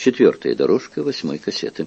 4-я дорожка 8-й кассеты.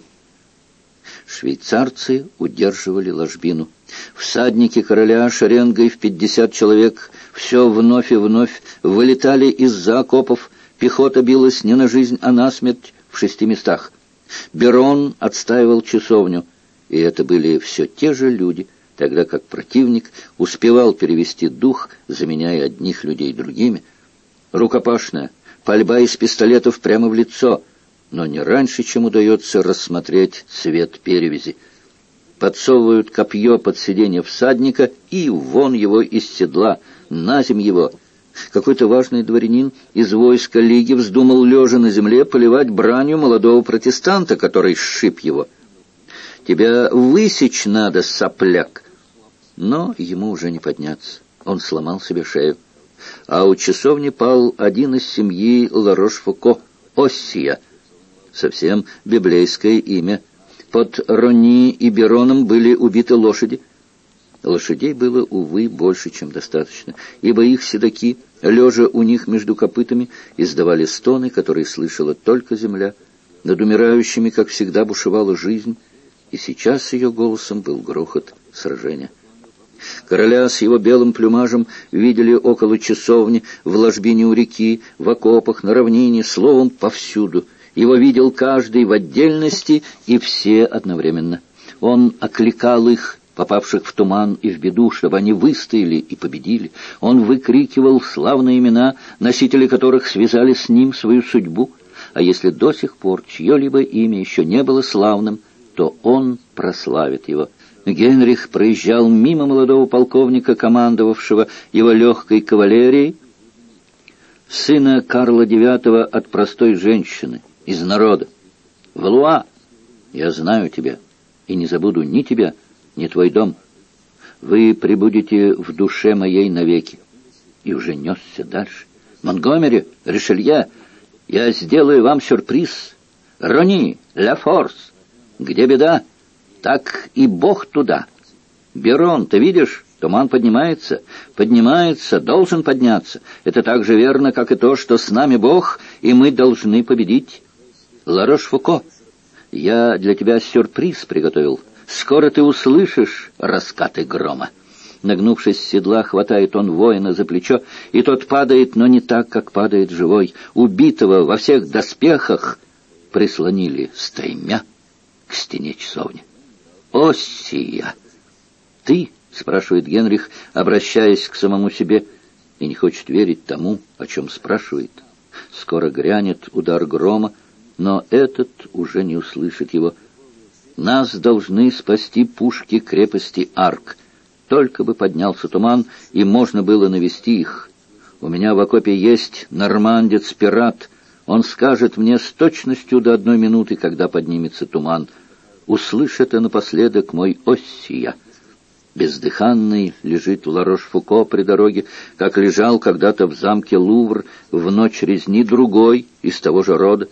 Швейцарцы удерживали ложбину. Всадники короля шеренгой в 50 человек все вновь и вновь вылетали из-за окопов. Пехота билась не на жизнь, а на смерть в 6 местах. Берон отстаивал часовню, и это были все те же люди, тогда как противник успевал перевести дух, заменяя одних людей другими. Рукопашная, пальба из пистолетов прямо в лицо, но не раньше, чем удается рассмотреть цвет перевязи. Подсовывают копье под сиденье всадника и вон его из седла, наземь его. Какой-то важный дворянин из войска Лиги вздумал, лежа на земле, поливать бранью молодого протестанта, который сшиб его. «Тебя высечь надо, сопляк!» Но ему уже не подняться. Он сломал себе шею. А у часовни пал один из семьи Ларош-Фуко, Оссия. Совсем библейское имя. Под Рони и Бероном были убиты лошади. Лошадей было, увы, больше, чем достаточно, ибо их седаки, лежа у них между копытами, издавали стоны, которые слышала только земля. Над умирающими, как всегда, бушевала жизнь, и сейчас ее голосом был грохот сражения. Короля с его белым плюмажем видели около часовни, в ложбине у реки, в окопах, на равнине, словом, повсюду. Его видел каждый в отдельности и все одновременно. Он окликал их, попавших в туман и в беду, чтобы они выстояли и победили. Он выкрикивал славные имена, носители которых связали с ним свою судьбу. А если до сих пор чье-либо имя еще не было славным, то он прославит его. Генрих проезжал мимо молодого полковника, командовавшего его легкой кавалерией, сына Карла IX от простой женщины, из народа. «Валуа, я знаю тебя, и не забуду ни тебя, ни твой дом. Вы пребудете в душе моей навеки». И уже несся дальше. «Монтгомери, Ришелье, я сделаю вам сюрприз. Рони, Ля Форс, где беда, так и Бог туда. Берон, ты видишь, туман поднимается, должен подняться. Это так же верно, как и то, что с нами Бог, и мы должны победить. Ларош-Фуко, я для тебя сюрприз приготовил. Скоро ты услышишь раскаты грома». Нагнувшись с седла, хватает он воина за плечо, и тот падает, но не так, как падает живой. Убитого во всех доспехах прислонили стаймя к стене часовни. «Оссия!» «Ты?» — спрашивает Генрих, обращаясь к самому себе, и не хочет верить тому, о чем спрашивает. Скоро грянет удар грома, но этот уже не услышит его. «Нас должны спасти пушки крепости Арк. Только бы поднялся туман, и можно было навести их. У меня в окопе есть нормандец-пират. Он скажет мне с точностью до 1 минуты, когда поднимется туман. Услышь это напоследок, мой Оссия». Бездыханный лежит Ларош-Фуко при дороге, как лежал когда-то в замке Лувр в ночь резни другой из того же рода.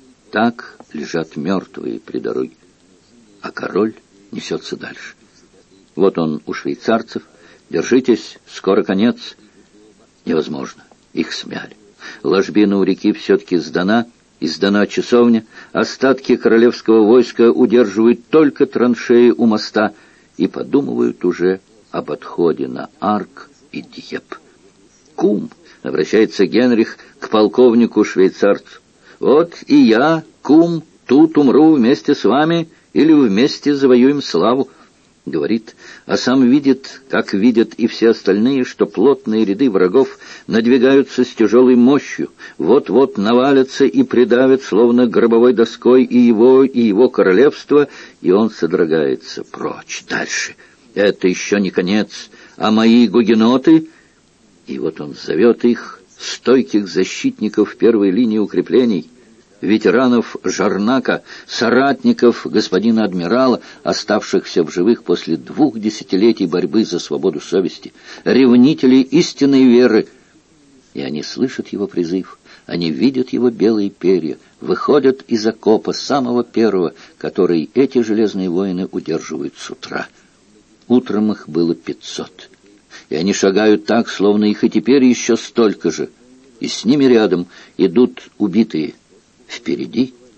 Так лежат мертвые при дороге. А король несется дальше. Вот он у швейцарцев. «Держитесь, скоро конец». Невозможно. Их смяли. Ложбина у реки все-таки сдана часовня. Остатки королевского войска удерживают только траншеи у моста и подумывают уже об отходе на Арк и Дьеп. «Кум», — обращается Генрих к полковнику швейцарцу, — «вот и я, кум, тут умру вместе с вами или вместе завоюем славу». Говорит, а сам видит, как видят и все остальные, что плотные ряды врагов надвигаются с тяжелой мощью, вот-вот навалятся и придавят, словно гробовой доской, и его королевство, и он содрогается. Прочь, дальше. Это еще не конец, а мои гугеноты... И вот он зовет их, стойких защитников первой линии укреплений, ветеранов Жарнака, соратников господина адмирала, оставшихся в живых после 2 десятилетий борьбы за свободу совести, ревнителей истинной веры. И они слышат его призыв, они видят его белые перья, выходят из окопа самого первого, который эти железные воины удерживают с утра. Утром их было 500, и они шагают так, словно их и теперь еще столько же, и с ними рядом идут убитые. Впереди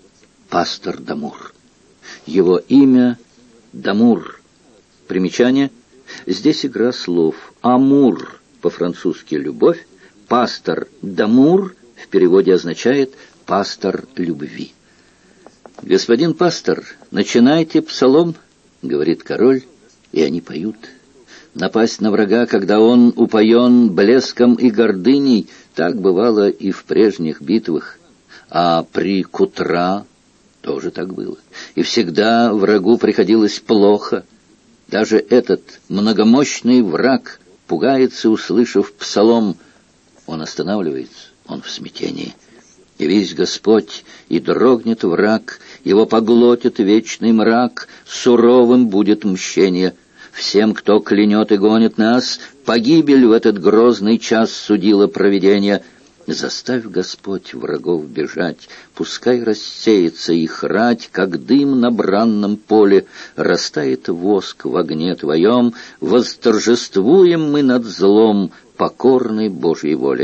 пастор Дамур. Его имя Дамур. Примечание. Здесь игра слов. Амур по-французски «любовь», пастор Дамур в переводе означает «пастор любви». «Господин пастор, начинайте псалом», — говорит король, и они поют. Напасть на врага, когда он упоен блеском и гордыней, так бывало и в прежних битвах. А при Кутра тоже так было. И всегда врагу приходилось плохо. Даже этот многомощный враг пугается, услышав псалом. Он останавливается, он в смятении. И весь Господь, и дрогнет враг, его поглотит вечный мрак, суровым будет мщение. Всем, кто клянет и гонит нас, погибель в этот грозный час судило провидение. Заставь, Господь, врагов бежать, пускай рассеется их рать, как дым на бранном поле, растает воск в огне Твоем, восторжествуем мы над злом, покорной Божьей воле.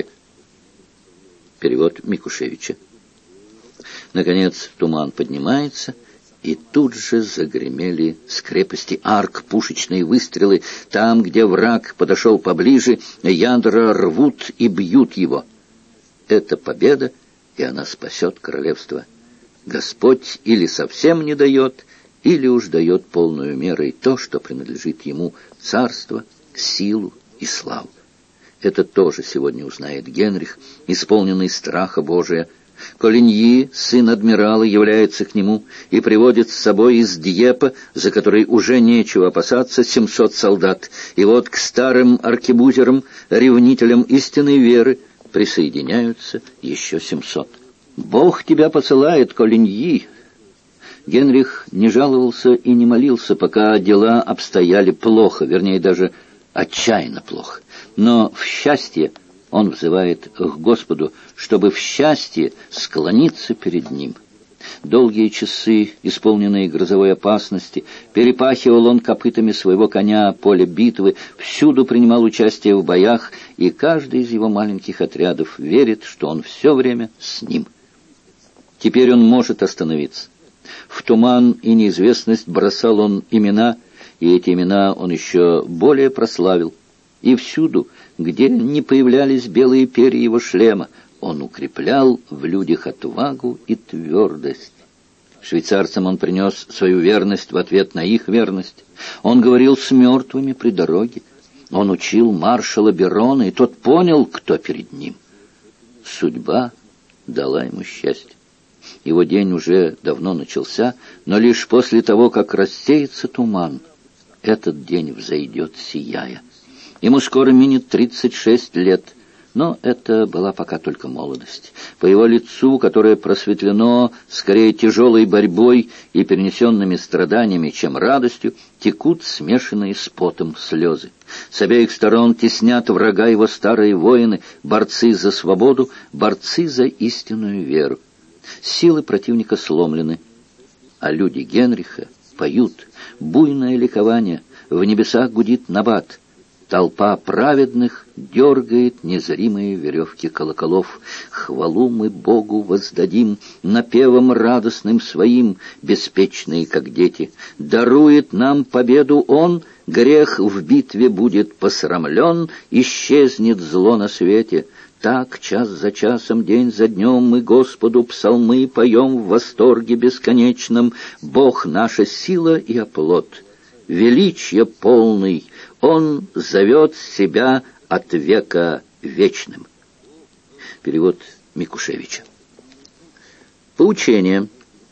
Перевод Микушевича. Наконец туман поднимается, и тут же загремели с крепости арк пушечные выстрелы. Там, где враг подошел поближе, ядра рвут и бьют его. Это победа, и она спасет королевство. Господь или совсем не дает, или уж дает полную мерой то, что принадлежит ему: царство, силу и славу. Это тоже сегодня узнает Генрих, исполненный страха Божия. Колиньи, сын адмирала, является к нему и приводит с собой из Дьепа, за которой уже нечего опасаться, 700 солдат. И вот к старым аркебузерам, ревнителям истинной веры, присоединяются еще 700. «Бог тебя посылает, Колиньи!» Генрих не жаловался и не молился, пока дела обстояли плохо, вернее, даже отчаянно плохо. Но в счастье он взывает к Господу, чтобы в счастье склониться перед Ним. Долгие часы, исполненные грозовой опасности, перепахивал он копытами своего коня поле битвы, всюду принимал участие в боях, и каждый из его маленьких отрядов верит, что он все время с ним. Теперь он может остановиться. В туман и неизвестность бросал он имена, и эти имена он еще более прославил. И всюду, где не появлялись белые перья его шлема, он укреплял в людях отвагу и твердость. Швейцарцам он принес свою верность в ответ на их верность. Он говорил с мертвыми при дороге. Он учил маршала Берона, и тот понял, кто перед ним. Судьба дала ему счастье. Его день уже давно начался, но лишь после того, как рассеется туман, этот день взойдет, сияя. Ему скоро минет 36 лет, но это была пока только молодость. По его лицу, которое просветлено скорее тяжелой борьбой и перенесенными страданиями, чем радостью, текут смешанные с потом слезы. С обеих сторон теснят врага его старые воины, борцы за свободу, борцы за истинную веру. Силы противника сломлены, а люди Генриха поют. Буйное ликование, в небесах гудит набат. Толпа праведных дергает незримые веревки колоколов. Хвалу мы Богу воздадим, напевом радостным своим, беспечные, как дети. Дарует нам победу Он, грех в битве будет посрамлен, исчезнет зло на свете. Так, час за часом, день за днем мы Господу псалмы поем в восторге бесконечном. Бог — наша сила и оплот, величие полный, Он зовет себя от века вечным. Перевод Микушевича. Поучение.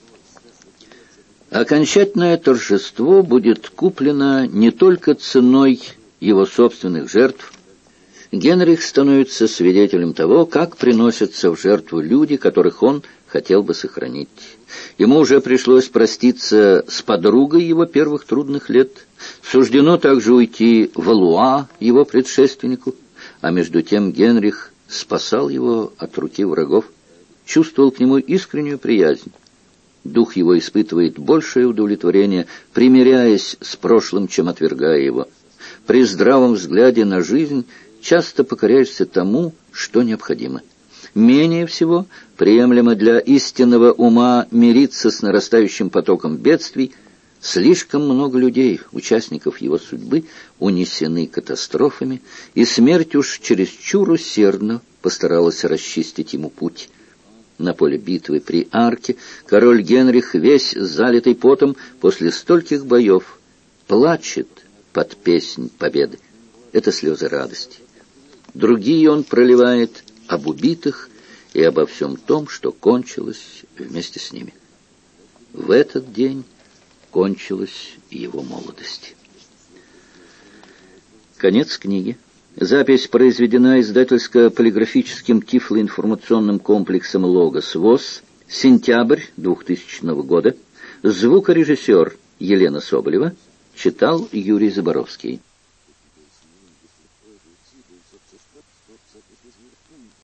Окончательное торжество будет куплено не только ценой его собственных жертв. Генрих становится свидетелем того, как приносятся в жертву люди, которых он хотел бы сохранить. Ему уже пришлось проститься с подругой его первых трудных лет. Суждено также уйти Валуа, его предшественнику, а между тем Генрих спасал его от руки врагов, чувствовал к нему искреннюю приязнь. Дух его испытывает большее удовлетворение, примиряясь с прошлым, чем отвергая его. При здравом взгляде на жизнь часто покоряешься тому, что необходимо. Менее всего приемлемо для истинного ума мириться с нарастающим потоком бедствий. Слишком много людей, участников его судьбы, унесены катастрофами, и смерть уж чересчур усердно постаралась расчистить ему путь. На поле битвы при Арке король Генрих, весь залитый потом после стольких боев, плачет под песнь победы. Это слезы радости. Другие он проливает об убитых и обо всем том, что кончилось вместе с ними. В этот день кончилась его молодость. Конец книги. Запись произведена издательско-полиграфическим тифлоинформационным комплексом «Логос» ВОС. Сентябрь 2000 года. Звукорежиссер Елена Соболева. Читал Юрий Заборовский.